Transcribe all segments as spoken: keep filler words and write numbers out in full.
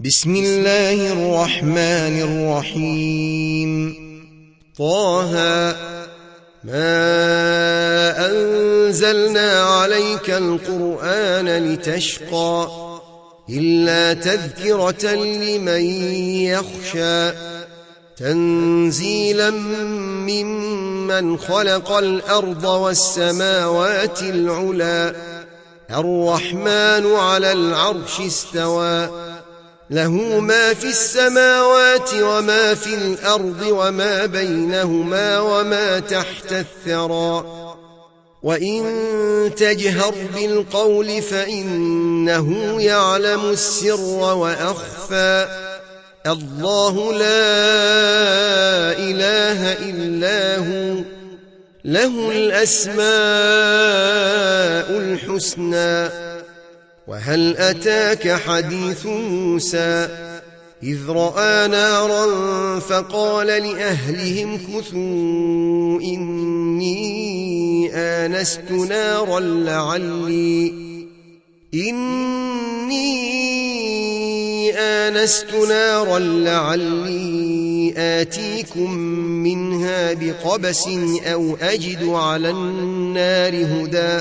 بسم الله الرحمن الرحيم. طه ما أنزلنا عليك القرآن لتشقى إلا تذكرة لمن يخشى تنزيلا ممن خلق الأرض والسماوات العلى الرحمن على العرش استوى له ما في السماوات وما في الأرض وما بينهما وما تحت الثرى وإن تجهر بالقول فإنه يعلم السر وأخفى الله لا إله إلا هو له الأسماء الحسنى. وهل أتاك حديث موسى إذ رأى نارا فقال لأهلهم كثوا إني آنست نارا لعلي إني آنست نارا لعلي آتيكم منها بقبس أو أجد على النار هدى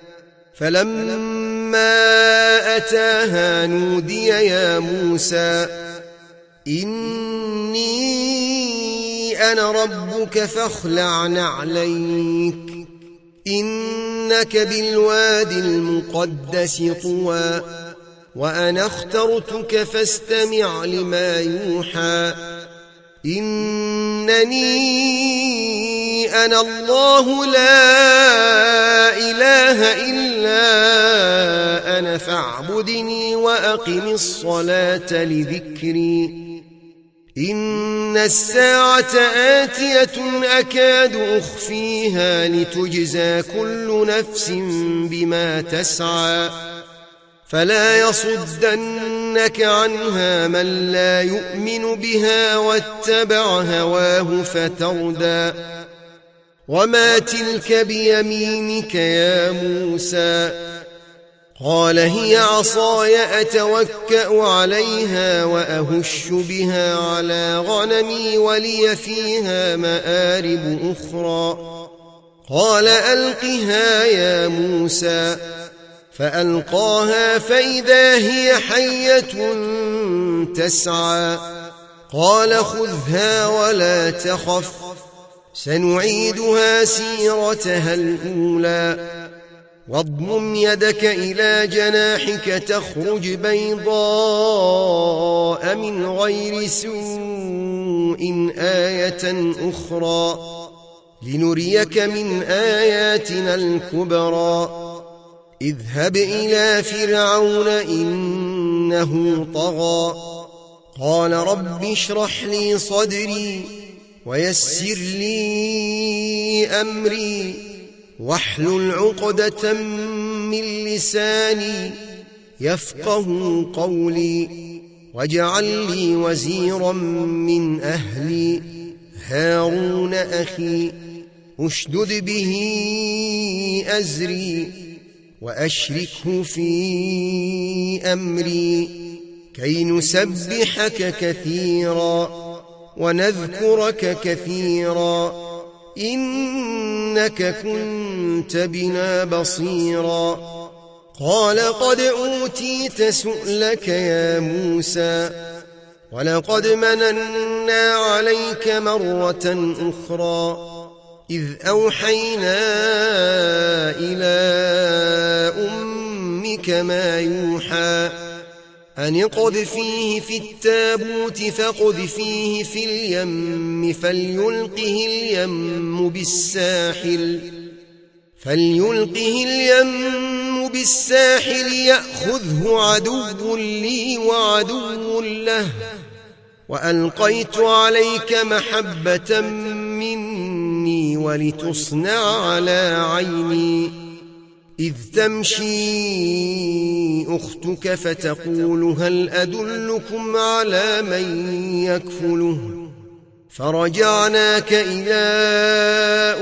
فلما أتاها نودي يا موسى إني أنا ربك فاخلع نعليك إنك بالوادي المقدس طوى وأنا اخترتك فاستمع لما يوحى إنني أنا الله لا إله إلا أنا فاعبدني وأقم الصلاة لذكري إن الساعة آتية أكاد أخفيها لتجزى كل نفس بما تسعى فلا يصدنك عنها من لا يؤمن بها واتبع هواه فتردى وما تلك بيمينك يا موسى قال هي عصاي أتوكأ عليها وأهش بها على غنمي ولي فيها مآرب أخرى قال ألقها يا موسى فألقاها فإذا هي حية تسعى قال خذها ولا تخف سنعيدها سيرتها الأولى واضمم يدك إلى جناحك تخرج بيضاء من غير سوء آية أخرى لنريك من آياتنا الكبرى اذهب إلى فرعون إنه طغى قال رب اشرح لي صدري ويسر لي أمري واحلل عقدة من لساني يفقه قولي واجعل لي وزيرا من أهلي هارون أخي اشدد به أزري وأشركه في أمري كي نسبحك كثيرا ونذكرك كثيرا إنك كنت بنا بصيرا قال قد أوتيت سؤلك يا موسى ولقد مننا عليك مرة أخرى إذ أوحينا إلى أمك ما يوحى أن اقذفيه في التابوت فاقذفيه في اليم فليلقه اليم بالساحل فليلقه اليم بالساحل يأخذه عدو لي وعدو له وألقيت عليك محبة مني ولتصنع على عيني إذ تمشي أختك فتقول هل أدلكم على من يكفله فرجعناك إلى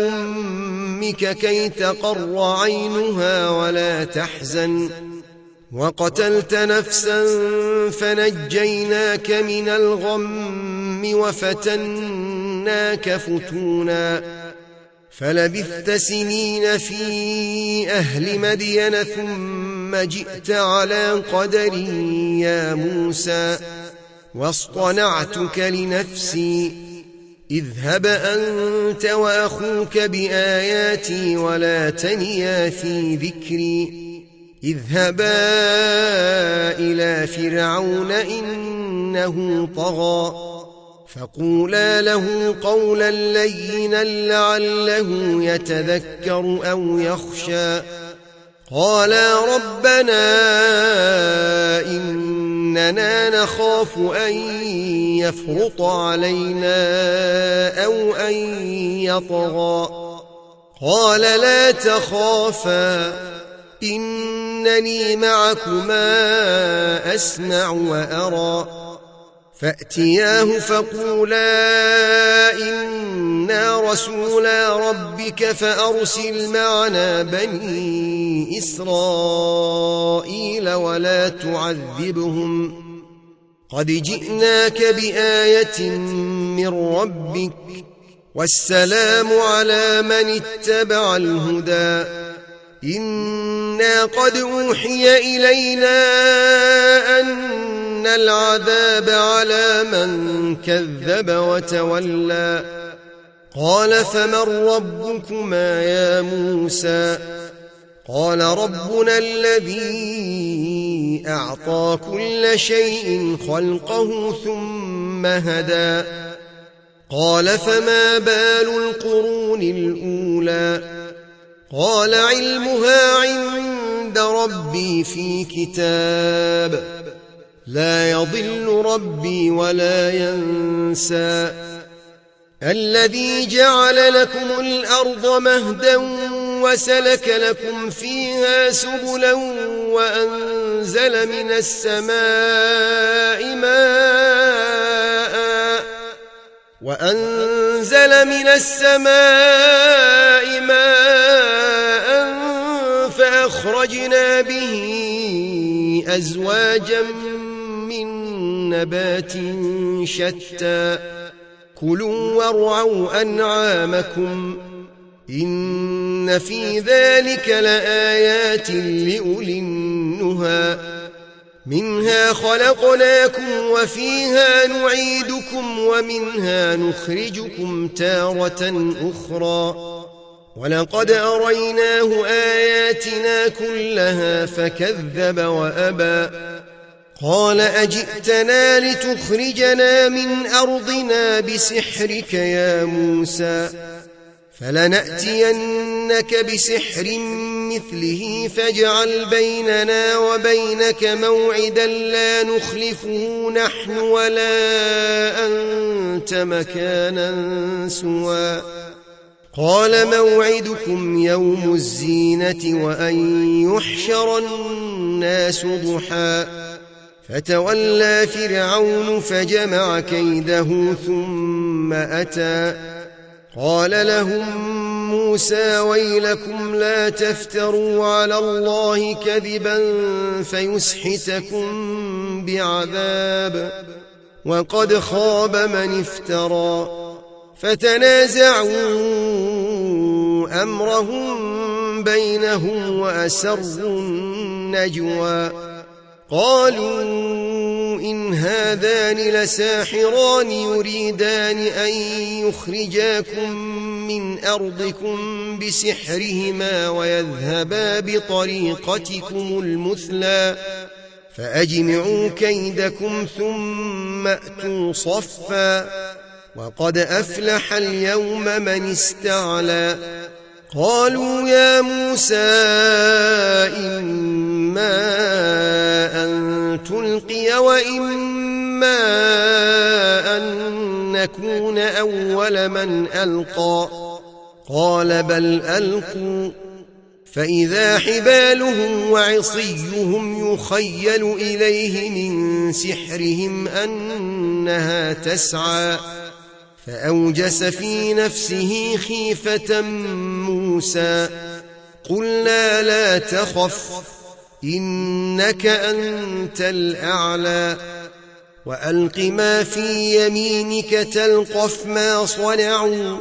أمك كي تقر عينها ولا تحزن وقتلت نفسا فنجيناك من الغم وفتناك فتونا فلبثت سنين في أهل مدين ثم جئت على قدر يا موسى واصطنعتك لنفسي اذهب أنت وأخوك بآياتي ولا تنيا في ذكري اذهبا إلى فرعون إنه طغى فقولا له قولا لينا لعله يتذكر أو يخشى قالا ربنا إننا نخاف أن يفرط علينا أو أن يطغى قال لا تخافا إنني معكما أسمع وأرى فأتياه فقولا إنا رسولا ربك فأرسل معنا بني إسرائيل ولا تعذبهم قد جئناك بآية من ربك والسلام على من اتبع الهدى إنا قد أوحي إلينا أن العذاب على من كذب وتولى قال فمن ربكما يا موسى قال ربنا الذي أعطى كل شيء خلقه ثم هدى قال فما بال القرون الأولى قال علمها عند ربي في كتاب لا يضل ربي ولا ينسى الذي جعل لكم الأرض مهدا وسلك لكم فيها سبلا وأنزل من السماء ماء وأنزل من السماء ماء فأخرجنا به أزواجا من نبات شتى كلوا وارعوا أنعامكم إن في ذلك لآيات لأولي النهى منها خلقناكم وفيها نعيدكم ومنها نخرجكم تارة أخرى ولقد أريناه آياتنا كلها فكذب وأبى قال أجئتنا لتخرجنا من أرضنا بسحرك يا موسى فلنأتينك بسحر مثله فاجعل بيننا وبينك موعدا لا نخلفه نحن ولا أنت مكانا سوى قال موعدكم يوم الزينة وأن يحشر الناس ضحى فتولى فرعون فجمع كيده ثم أتى قال لهم موسى ويلكم لا تفتروا على الله كذبا فيسحتكم بعذاب وقد خاب من افترى فتنازعوا أمرهم بينهم وأسروا النجوى قالوا إن هذان لساحران يريدان أن يخرجاكم من أرضكم بسحرهما ويذهبا بطريقتكم المثلى فأجمعوا كيدكم ثم أتوا صفا وقد أفلح اليوم من استعلى قالوا يا موسى إما أن تلقي وإما أن نكون أول من ألقى قال بل ألقوا فإذا حبالهم وعصيهم يخيل إليه من سحرهم أنها تسعى فأوجس في نفسه خيفة موسى قلنا لا تخف إنك أنت الأعلى وألق ما في يمينك تلقف ما صنعوا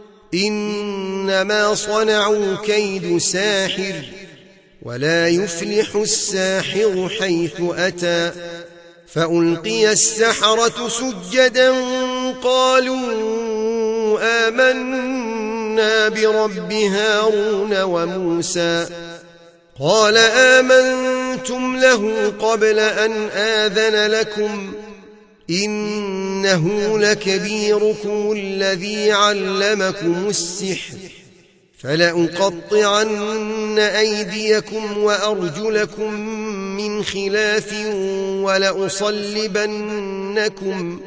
إنما صنعوا كيد ساحر ولا يفلح الساحر حيث أتى فألقي السحرة سجدا قالوا آمنا برب هارون وموسى قال آمنتم له قبل أن آذن لكم إنه لكبيركم الذي علمكم السحر فلأقطعن أيديكم وأرجلكم من خلاف ولأصلبنكم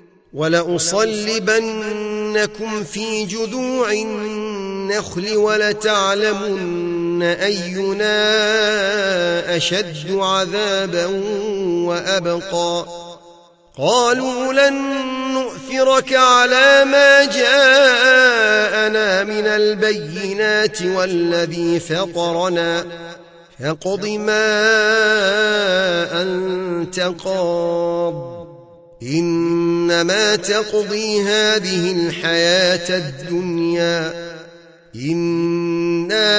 ولأصلبنكم في جذوع النخل ولتعلمن أينا أشد عذابا وأبقى قالوا لن نؤثرك على ما جاءنا من البينات والذي فطرنا فاقض ما أنت قاض إنما تقضي هذه الحياة الدنيا إنا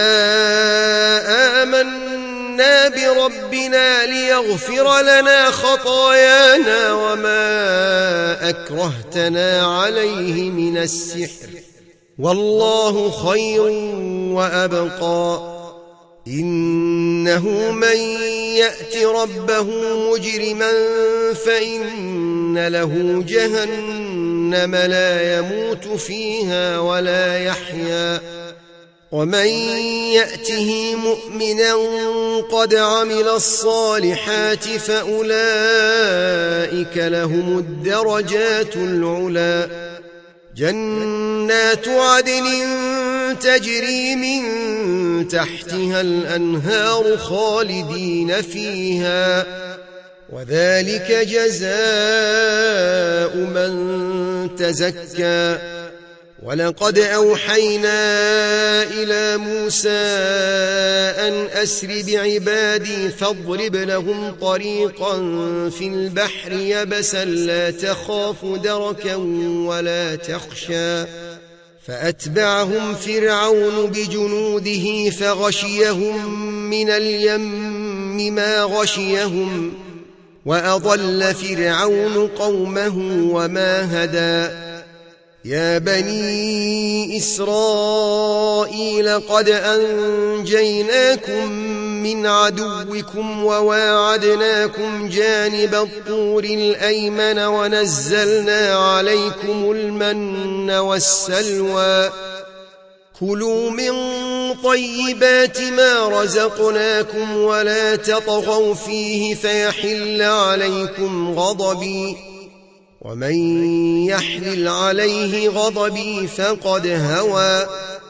آمنا بربنا ليغفر لنا خطايانا وما أكرهتنا عليه من السحر والله خير وأبقى إنه من يأت ربه مجرما فإن له جهنم لا يموت فيها ولا يحيا ومن يأته مؤمنا قد عمل الصالحات فأولئك لهم الدرجات العلا جنات عدن تجري من تحتها الأنهار خالدين فيها وذلك جزاء من تزكى ولقد أوحينا إلى موسى أن أسر بعبادي فاضرب لهم طريقا في البحر يبسا لا تخاف دركا ولا تخشى فأتبعهم فرعون بجنوده فغشيهم من اليم ما غشيهم وأضل فرعون قومه وما هدى يا بني إسرائيل قد أنجيناكم من عدوكم وواعدناكم جانب الطور الأيمن ونزلنا عليكم المن والسلوى كلوا من طيبات ما رزقناكم ولا تطغوا فيه فيحل عليكم غضبي ومن يحلل عليه غضبي فقد هوى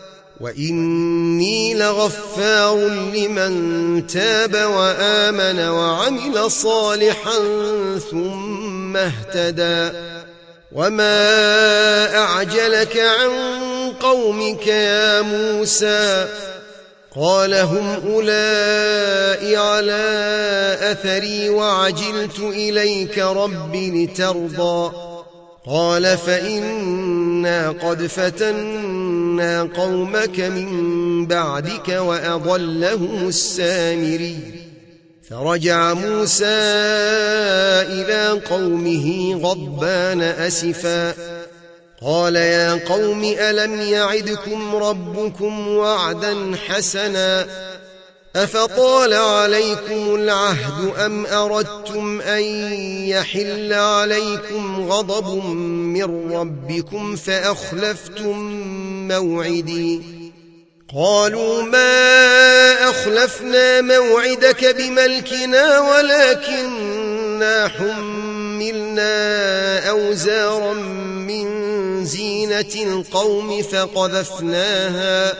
وإني لغفار لمن تاب وآمن وعمل صالحا ثم اهتدى وما أعجلك عن قومك يا موسى قال هم أولئك على أثري وعجلت إليك رب لترضى قال فإنا قد فتنا قومك من بعدك وأضلهم السامري فرجع موسى إلى قومه غضبان أسفا قال يا قوم ألم يعدكم ربكم وعدا حسنا أفطال عليكم العهد أم أردتم أن يحل عليكم غضب من ربكم فأخلفتم موعدي قالوا ما أخلفنا موعدك بملكنا ولكننا حملنا أوزارا من زينة القوم فقذفناها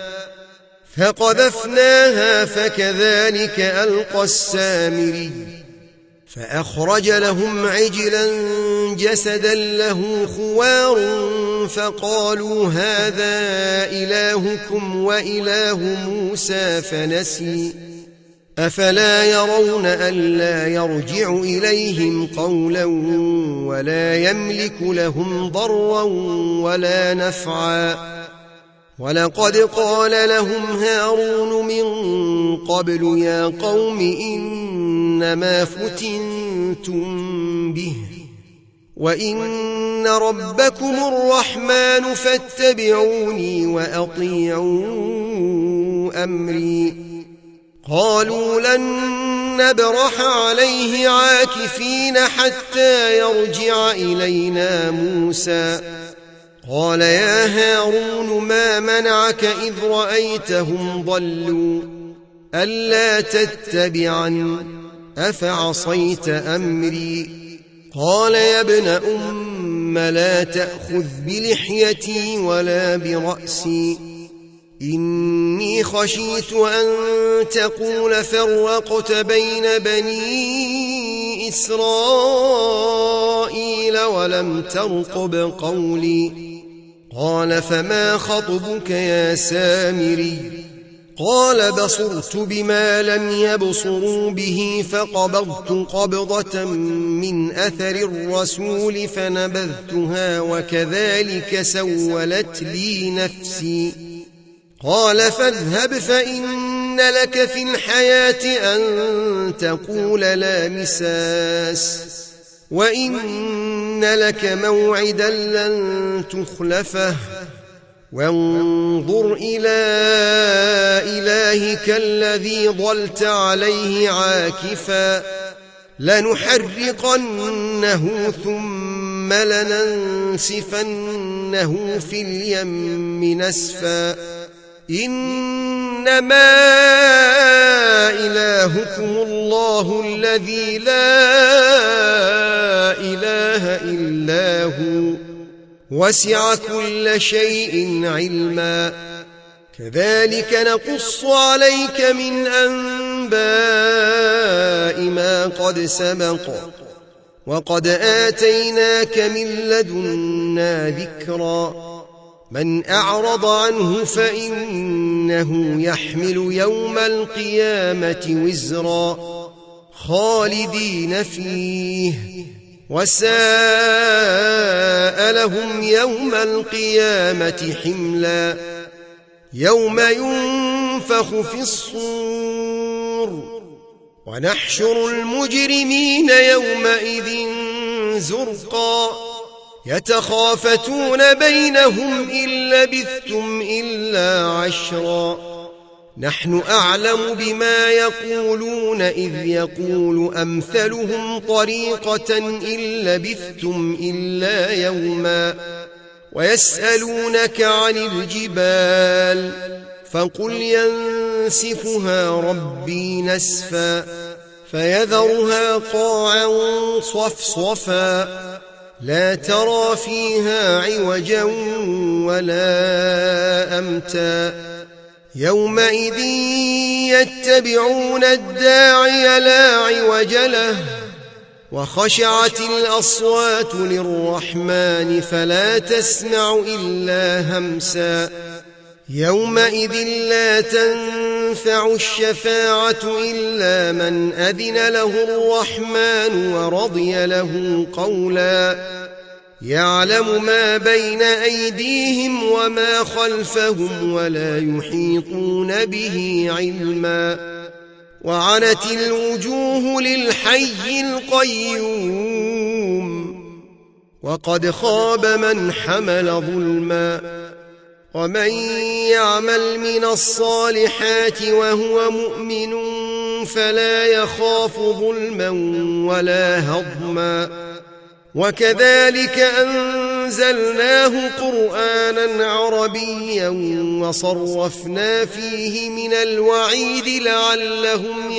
فقذفناها فكذلك ألقى السامري فأخرج لهم عجلا جسدا له خوار فقالوا هذا إلهكم وإله موسى فنسي أفلا يرون ألا يرجع إليهم قولا ولا يملك لهم ضرا ولا نفعا ولقد قال لهم هارون من قبل يا قوم إنما فتنتم به وإن ربكم الرحمن فاتبعوني وأطيعوا أمري قالوا لن نبرح عليه عاكفين حتى يرجع إلينا موسى قال يا هارون ما منعك إذ رأيتهم ضلوا ألا تتبعني أفعصيت أمري قال يا ابن أم لا تأخذ بلحيتي ولا برأسي إني خشيت أن تقول فرقت بين بني إسرائيل ولم ترقب قولي قال فما خطبك يا سامري قال بصرت بما لم يبصروا به فقبضت قبضة من أثر الرسول فنبذتها وكذلك سولت لي نفسي قال فاذهب فإن لك في الحياة أن تقول لا مساس وإن لك موعدا لن تخلفه وانظر إلى إلهك الذي ظلت عليه عاكفا لنحرقنه ثم لننسفنه في اليم نسفا إنما إلهكم الله الذي لا إله إلا هو وسع كل شيء علما كذلك نقص عليك من أنباء ما قد سبق وقد آتيناك من لدنا ذكرا من أعرض عنه فإنه يحمل يوم القيامة وزرا خالدين فيه وساء لهم يوم القيامة حملا يوم ينفخ في الصور ونحشر المجرمين يومئذ زرقا يتخافتون بينهم إن لبثتم إلا عشرا نحن أعلم بما يقولون إذ يقول أمثلهم طريقة إن لبثتم إلا يوما ويسألونك عن الجبال فقل ينسفها ربي نسفا فيذرها قاعا صفصفا لا ترى فيها عوجا ولا أمتا يومئذ يتبعون الداعي لا عوج له وخشعت الأصوات للرحمن فلا تسمع إلا همسا يومئذ لا تنفع الشفاعة إلا من أذن له الرحمن ورضي له قولا يعلم ما بين أيديهم وما خلفهم ولا يحيطون به علما وعنت الوجوه للحي القيوم وقد خاب من حمل ظلما ومن يعمل من الصالحات وهو مؤمن فلا يخاف ظلما ولا هضما وكذلك أنزلناه قرآنا عربيا وصرفنا فيه من الوعيد لعلهم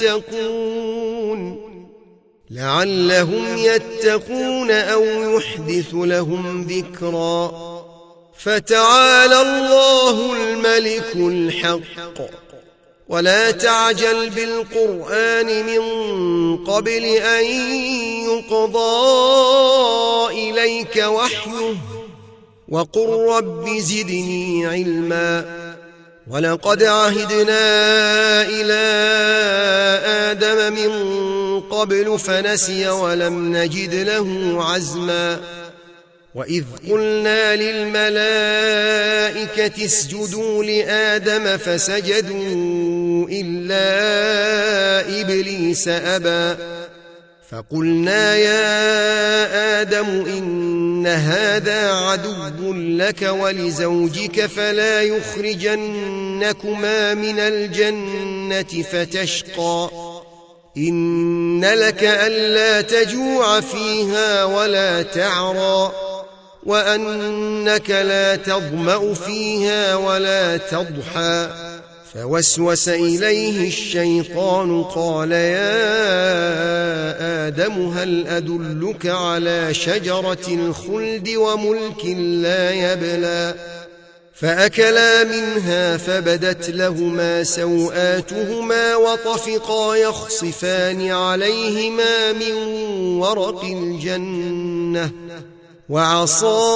يتقون لعلهم يتقون أو يحدث لهم ذكرا فتعالى الله الملك الحق ولا تعجل بالقرآن من قبل أن يقضى إليك وحيه وقل رب زدني علما ولقد عهدنا إلى آدم من قبل فنسي ولم نجد له عزما وإذ قلنا للملائكة اسجدوا لآدم فسجدوا إلا إبليس أبى فقلنا يا آدم إن هذا عدو لك ولزوجك فلا يخرجنكما من الجنة فتشقى إن لك ألا تجوع فيها ولا تعرى وأنك لا تظمأ فيها ولا تضحى فوسوس إليه الشيطان قال يا آدم هل أدلك على شجرة الخلد وملك لا يبلى فأكلا منها فبدت لهما سوآتهما وطفقا يخصفان عليهما من ورق الجنة وعصى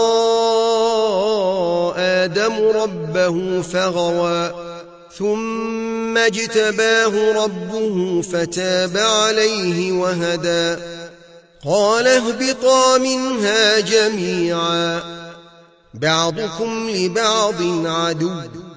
آدم ربه فغوى ثم اجتباه ربه فتاب عليه وهدى قال اهبطا منها جميعا بعضكم لبعض عدو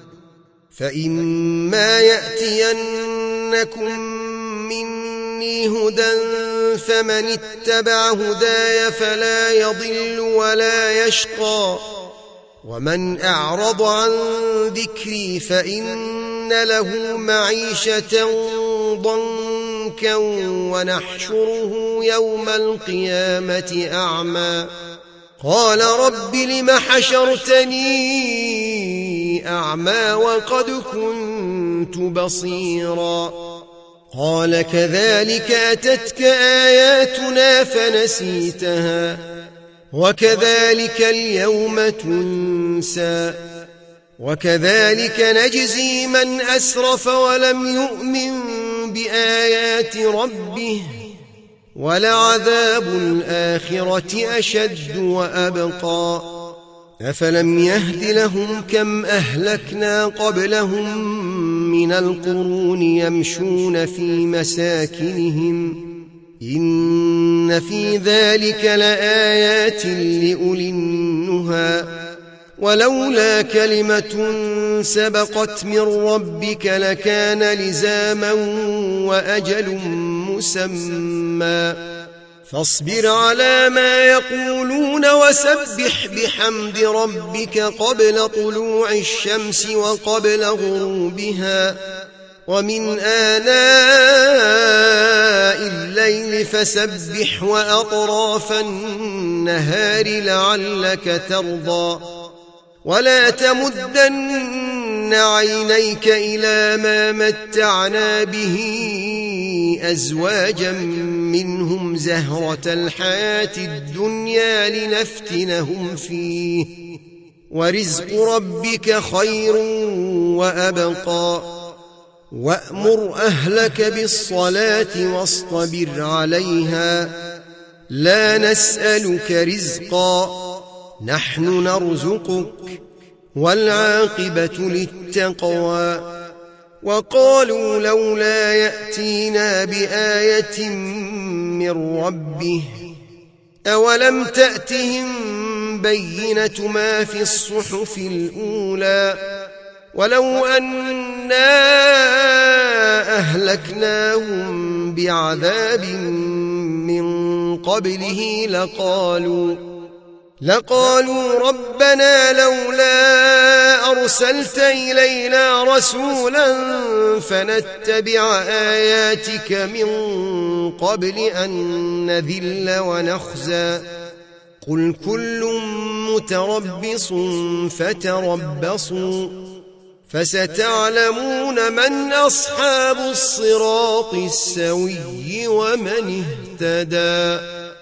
فإما يأتينكم مني هدى فمن اتبع هداي فلا يضل ولا يشقى ومن أعرض عن ذكري فإن له معيشة ضنكا ونحشره يوم القيامة أعمى قال رب لم حشرتني أعمى وقد كنت بصيرا قال كذلك أتتك آياتنا فنسيتها وكذلك اليوم تنسى وكذلك نجزي من أسرف ولم يؤمن بآيات ربه ولعذاب الآخرة أشد وأبقى أفلم يهد لهم كم أهلكنا قبلهم من القرون يمشون في مساكنهم إن في ذلك لآيات لأولي النهى ولولا كلمة سبقت من ربك لكان لزاما وأجل مسمى فاصبر على ما يقولون وسبح بحمد ربك قبل طلوع الشمس وقبل غروبها ومن آناء الليل فسبح وأطراف النهار لعلك ترضى ولا تمدن عينيك إلى ما متعنا به أزواجا منهم زهرة الحياة الدنيا لنفتنهم فيه ورزق ربك خير وأبقى وأمر أهلك بالصلاة واصطبر عليها لا نسألك رزقا نحن نرزقك والعاقبة للتقوى وقالوا لولا يأتينا بآية من ربه أولم تأتهم بينة ما في الصحف الأولى ولو أنا أهلكناهم بعذاب من قبله لقالوا لقالوا ربنا لولا أرسلت إلينا رسولا فنتبع آياتك من قبل أن نذل ونخزى قل كل متربص فتربصوا فستعلمون من أصحاب الصراط السوي ومن اهتدى.